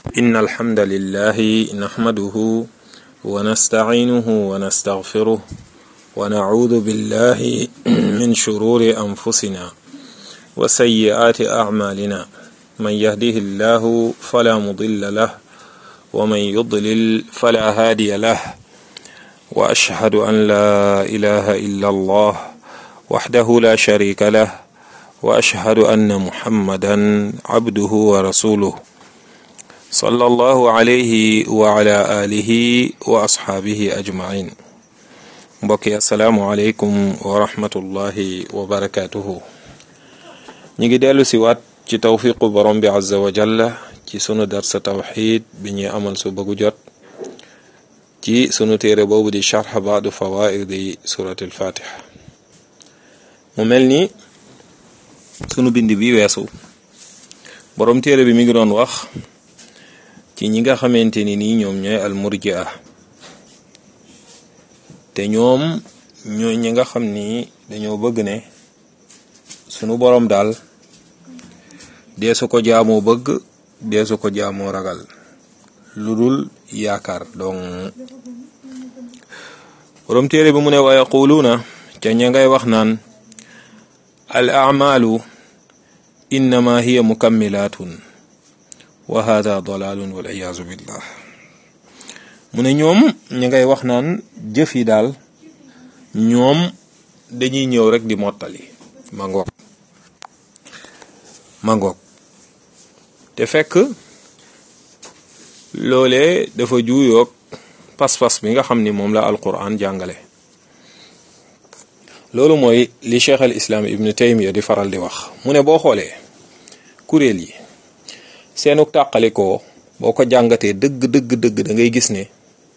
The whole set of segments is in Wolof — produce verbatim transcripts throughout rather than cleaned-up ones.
إن الحمد لله نحمده ونستعينه ونستغفره ونعوذ بالله من شرور أنفسنا وسيئات أعمالنا من يهده الله فلا مضل له ومن يضلل فلا هادي له وأشهد أن لا إله إلا الله وحده لا شريك له وأشهد أن محمدا عبده ورسوله صلى الله عليه وعلى آله وأصحابه أجمعين. mbokki asalaamualeykum wa rahmatullahi wa barakatuhu. ñi ngi dellu si waat ci tawfiqu borom bi azza wa jalla ci sunu darsa tawxid bi ñuy amal su bëggu jot ci sunu téere boobu di charx baadu fawaidi surat al-fatiha. mu mel ni sunu bind bi weesu borom téere bi mi ngi doon wax ci ñi nga xamante ni nii ñoom ñooy al murji'a te ñoom ñooy ñi nga xam ni dañoo bëgg ne sunu borom daal deesu ko jaamoo bëgg deesu ko jaamoo ragal lu dul yaakaar donc borom téere bi mu ne wa yaquluuna ca ña ngay wax naan al a'malu innama hiya mukammilatun wa hada dalalun wal iyaazu billah. mu ne ñoom ñi ngay wax naan jëf yi daal ñoom dañuy ñëw rek di mottali mangoog mangoog te fekk loolee dafa juuyoog pas-pas bi nga xam ni moom la alquran jàngale. loolu mooy li cheikh al islam ibnu taymiya di faral di wax. mu ne boo xoolee kuréel yi seenu tàqalikoo boo ko jàngatee dëgg dëgg dëgg da ngay gis ne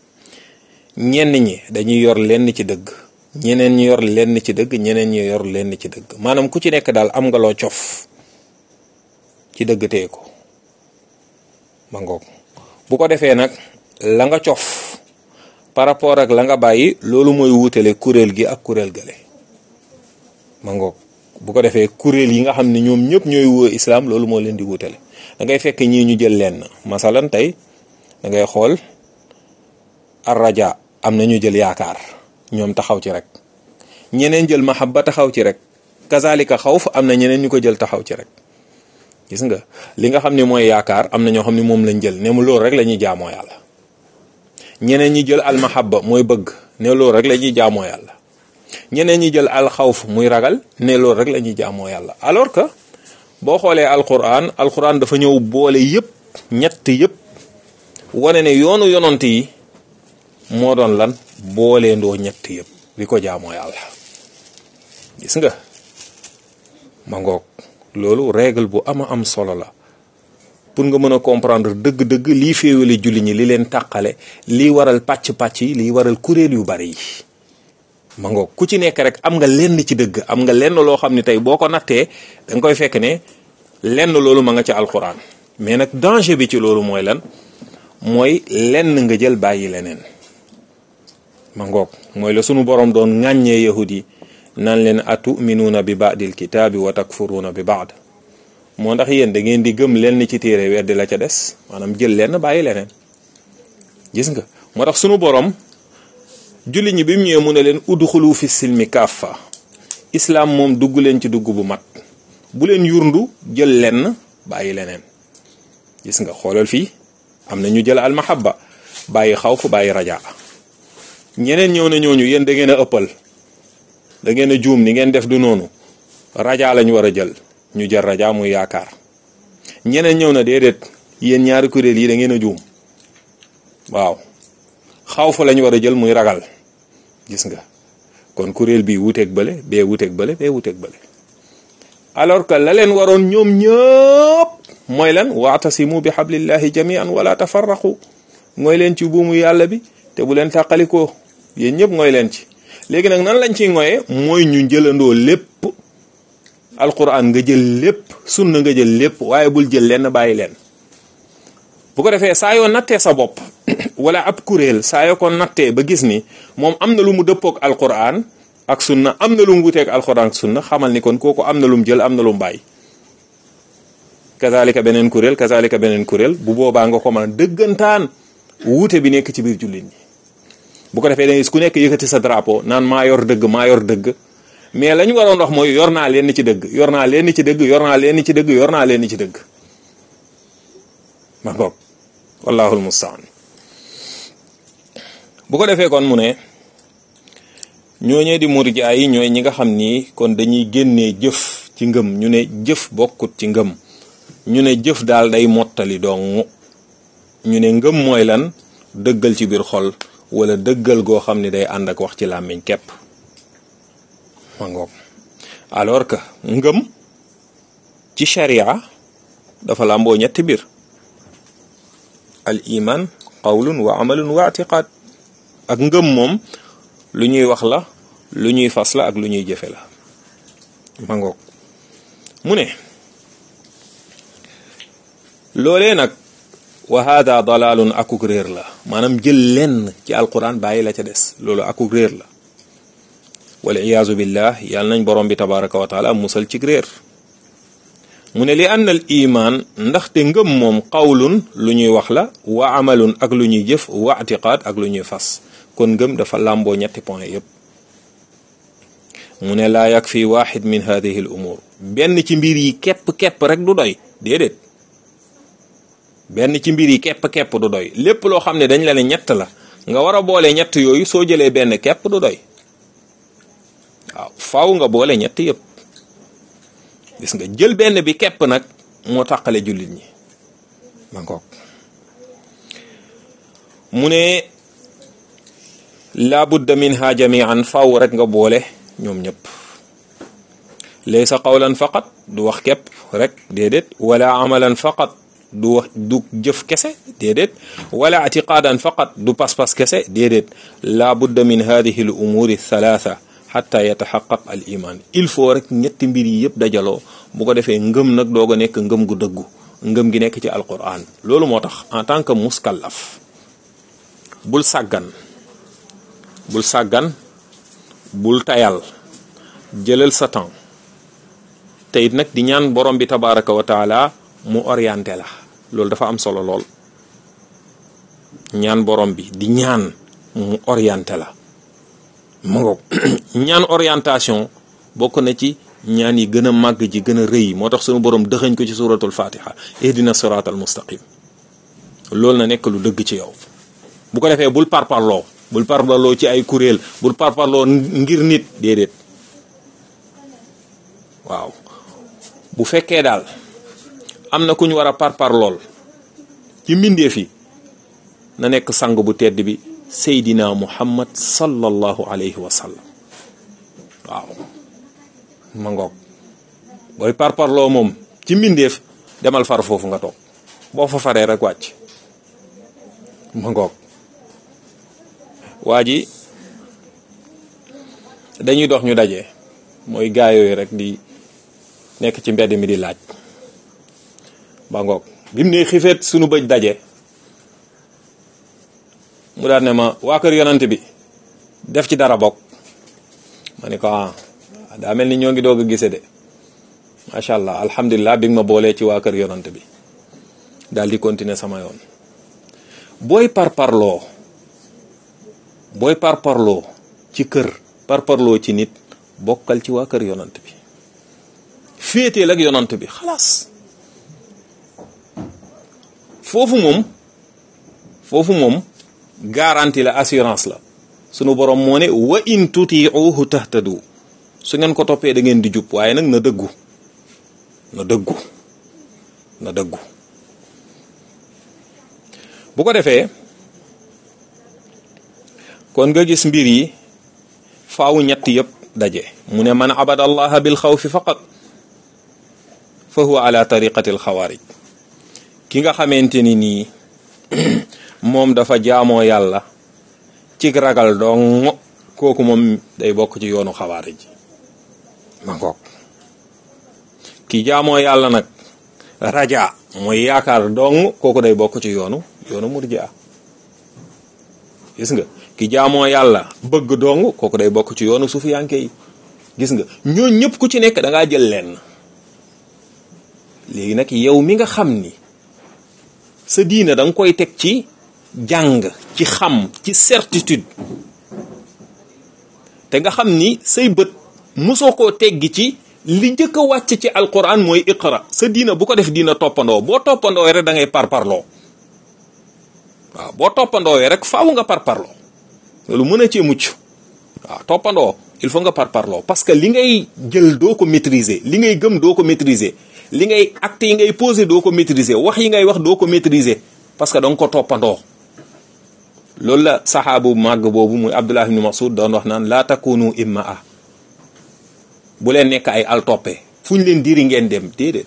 ñenn ñi dañuy yor lenn ci dëgg ñeneen ñi yor lenn ci dëgg ñeneen ñi yor lenn ci dëgg maanaam ku ci nekk daal am nga loo cof ci dëgg tee ko ma ngoog bu ko defee nag la nga cof par rapport ak la nga bàyyi loolu mooy wutale kuréel gi ak kuréel gale ma ngoog bu ko defee kuréel yi nga xam ne ñoom ñëpp ñooy woo islam loolu moo leen di wutale da ngay fekk ñii ñu jël lenn masalan tey da ngay xool ar raja am na ñu jël yaakaar ñoom taxaw ci rek ñeneen jël mahabba taxaw ci rek kazalika xawf am na ñeneen ñu ko jël taxaw ci rek gis nga li nga xam ne mooy yaakaar am na ñoo xam ne moom lañ jël ne mu loolu rek la ñuy jaamoo yàlla ñeneen ñi jël al mahabba mooy bëgg ne loolu rek la ñuy jaamoo yàlla ñeneen ñi jël al xawf muy ragal ne loolu rek la ñuy jaamoo yàlla alors que boo xoolee alquran alquran dafa ñëw boole yëpp ñett yëpp wane ne yoonu yonant yi moo doon lan boole ndoo ñett yëpp bi ko jaamoo yàlla gis nga ma ngoog loolu règle bu ama am solo la pour nga mën a comprendre dëgg-dëgg lii féewale julli ñi li leen tàqale lii waral pàcc-pàcc yi lii waral kuréel yu bari yi ma ngoog ku ci nekk rek am nga lenn ci dëgg am nga lenn loo xam ne tey boo ko nattee da nga koy fekk ne lenn loolu ma nga ci alquran mais nag danger bi ci loolu mooy lan mooy lenn nga jël bàyyi leneen ma ngoog mooy la sunu borom doon ŋàññee yahud yi naan leen atuminuuna bi baadil kitaabi wa takfuruuna bi baad moo ndax yéen da ngeen di gëm lenn ci téere weddi la ca des maanaam jël lenn bàyyi leneen gis nga moo tax sunu borom julli ñi bi mu ñëwee mu ne leen udxulu fi silmi kaffa islam moom dugg leen ci dugg bu mat bu leen yurndu jël lenn bàyyi leneen gis nga xoolal fii am na ñu jël al mahabba bàyyi xawf bàyyi raja ñeneen ñëw na ñooñu yéen da ngeen a ëppal da ngeen a juum ni ngeen def du noonu raja lañ war a jël ñu jël raja muy yaakaar ñeneen ñëw na déedéet yéen ñaari kuréel yi da ngeen a juum waaw xawf lañ war a jël muy ragal gis nga kon kuréel bi wuteeg bële bee wuteeg bële bee wuteeg bële alors que la leen waroon ñoom ñëpp mooy lan waatasimu bi hablillahi jami'an wala tafarraqu mooy leen ci buumu yàlla bi te bu leen tàqalikoo yéen ñëpp mooy leen ci léegi nag nan lañ ciy ngoyee mooy ñu jëlandoo lépp alquran nga jël lépp sunna nga jël lépp waaye bul jël lenn bàyyi leen bu ko defee saa yoo nattee sa bopp wala ab kuréel saa yoo ko nattee ba gis ni moom am na lu mu dëppook alquran ak sunna am na lu mu wuteek alquran ak sunna xamal ni kon kooku am na lu mu jël am na lu mu bàyyi kazalika beneen kuréel kazalika beneen kuréel bu boobaa nga ko mën a dëggantaan wuute bi nekk ci biir jullit ñi. bu ko defee da ngay ku nekk yëkkati sa drapeau naan maa yor dëgg maa yor dëgg mais la ñu waroon wax mooy yor naa leen ci dëgg yor naa leen ci dëgg yor naa leen ci dëgg yor naa leen ci dëgg ma ngoog wallahul mustaan. bu ko defee kon mu ne ñooñee di murjaa yi ñooy ñi nga xam ni kon dañuy génnee jëf ci ngëm ñu ne jëf bokkut ci ngëm ñu ne jëf daal day mottali dong ñu ne ngëm mooy lan dëggal ci biir xol wala dëggal goo xam ne day ànd ak wax ci làmmiñ képp ma ngoog. alors que ngëm ci sharia dafa làmboo ñetti biir al iman qawlun wa amalun wa i'tiqad. ak ngëm moom lu ñuy wax la lu ñuy fas la ak lu ñuy jëfe la ma ngoog. mu ne loolee nag wa hada dalalun akuk réer la maanaam jël lenn ci alquran bàyyi la ca des loolu akuk réer la wal iyaazu billah yàlla nañ borom bi tabaraka wa taala musal ci réer. mu ne li ann al iman ndaxte ngëm moom qawlun lu ñuy wax la wa amalun ak lu ñuy jëf wa i'tiqad ak lu ñuy fas kon ngëm dafa làmboo ñetti point yépp. mu ne laa yakfi waxid min hadihi al umur benn ci mbir yi képp képp rek du doy déedéet benn ci mbir yi képp képp du doy lépp loo xam ne dañ la ne ñett la nga war a boole ñett yooyu soo jëlee benn képp du doy waaw faaw nga boole ñett yépp. gis nga jël benn bi képp nag moo tàqale jullit ñi ma ngoog. mu ne la budda minha jami'an faaw rek nga boole ñoom ñëpp laysa qawlan faqat du wax képp rek déedéet wala amalan faqat du wax du jëf kese déedéet wala i'tiqadan faqat du pas-pas kese déedéet la budda min hadihi al umuri thalatha hatta yatahaqqaq al iman il faut rek ñetti mbir yi yëpp dajaloo bu ko defee ngëm nag doog a nekk ngëm gu dëggu ngëm gi nekk ci alquran. loolu moo tax en tant que muskallaf bul sàggan bul sàggan bul tayal jëlal sa temps te it nag di ñaan borom bi tabaraka wa taala mu orienté la loolu dafa am solo lool ñaan borom bi di ñaan mu orienté la ma ngoog ñaan orientation bokk na ci ñaan yi gën a màgg ji gën a rëy moo tax sunu borom dëxëñ ko ci suratul fatiha ihdina siratal mustaqim loolu na nekk lu dëgg ci yow. bu ko defee bul parparloo bul parparloo ci ay kuréel bul parparloo ngir nit déedéet waaw bu fekkee daal am na ku ñu war a parparlool ci mbindeef yi na nekk sang bu tedd bi Seydina Muhammad sallallahu alayhi wa sallam waaw ma ngoog booy parparloo moom ci mbindeef demal far foofu nga toog boo fa faree rek wàcc ma ngoog. waa ji dañuy dox ñu daje mooy gaa yooyu rek di nekk ci mbedd mi di laaj ba ngoog bi mu ne xifeet sunu bëj daje mu daal ne ma waa kër yonante bi def ci dara bokk ma ne ko ah daa mel ni ñoo ngi doog a gise de macha allah alhamdulilah bi nga ma boolee ci waa kër yonante bi daal di continuer sama yoon. booy parparloo booy parparloo ci kër parparloo ci nit bokkal ci waa kër yonant bi féeteel ak yonant bi xalaas foofu moom foofu moom garantie la assurance la sunu borom moo ne wa in tuti'uhu tahtadu su ngeen ko toppee da ngeen di jub waaye nag na dëggu na dëggu na dëggu bu ko defee kon nga gis mbir yi faaw ñett yëpp daje mu ne man abada allaha bil xawfi faqat fa huwa ala tariqati al xawaarij ki nga xamante ni nii moom dafa jaamoo yàlla ci ragal dong kooku moom day bokk ci yoonu xawaarij ma ngoog ki jaamoo yàlla nag raja mooy yaakaar dong kooku day bokk ci yoonu yoonu murji'a gis nga ki jaamoo yàlla bëgg dong kooku day bokk ci yoonu sufiyanke yi gis nga ñooñ ñëpp ku ci nekk da ngaa jël lenn léegi nag yow mi nga xam ni sa diina da nga koy teg ci jàng ci xam ci certitude te nga xam ni say bët mosoo koo teggi ci li njëkk a wàcc ci alquran mooy iqra sa diina bu ko def diina toppandoo boo toppandoo rek da ngay parparloo waaw boo toppandoo rek faaw nga parparloo loolu mën a cee mucc waaw toppandoo il faut nga parparloo parce que li ngay jël doo ko maîtriser li ngay gëm doo ko maîtriser li ngay acte yi ngay poser doo ko maîtriser wax yi ngay wax doo ko maîtriser parce que da nga ko toppandoo loolu la saxaabu màgg boobu muy Abdullah ibn Mas'ud doon wax naan laa takunu immaa bu leen nekk ay al toppe fu ñu leen diri ngeen dem déedéet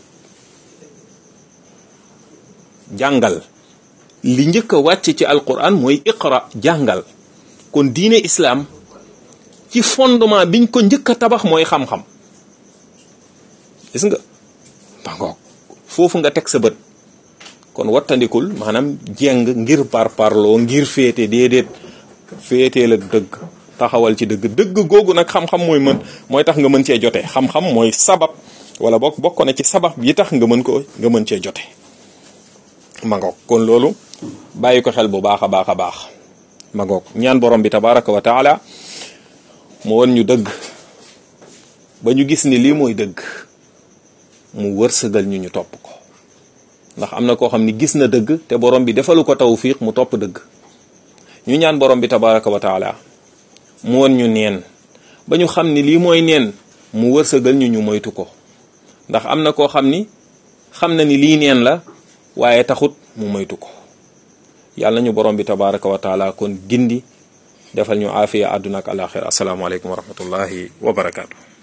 jàngal li njëkk a wàcc ci alquran mooy iqra jàngal kon diine islam ci fondement biñ ko njëkk a tabax mooy xam-xam gis nga bangoog foofu nga teg sa bët kon wattandikul maanaam jeng ngir par parloo ngir féete déedéet féeteel ak dëgg taxawal ci dëgg dëgg googu nag xam-xam mooy mën mooy tax nga mën cee jote xam-xam mooy sabab wala bokk bokk na ci sabab yi tax nga mën ko nga mën cee jote mangoog kon loolu bàyyi ko xel bu baax a baax a baax mangoog ñaan borom bi tabaraka wa taala mu won ñu dëgg ba ñu gis ni lii mooy dëgg mu wërsëgal ñu ñu topp ko ndax am na koo xam ni gis na dëgg te borom bi defalu ko tawfiq mu topp dëgg ñu ñaan borom bi tabaraka wa taala mu won ñu neen ba ñu xam ni lii mooy neen mu wërsëgal ñu ñu moytu ko ndax am na koo xam ni xam na ni lii neen la waaye taxut mu moytu ko yàlla ñu borom bi tabaraka wa taala kon gindi defal ñu aafiya àdduna ak alaxira asalaamaaleykum wa rahmatullahi wa barakaatu.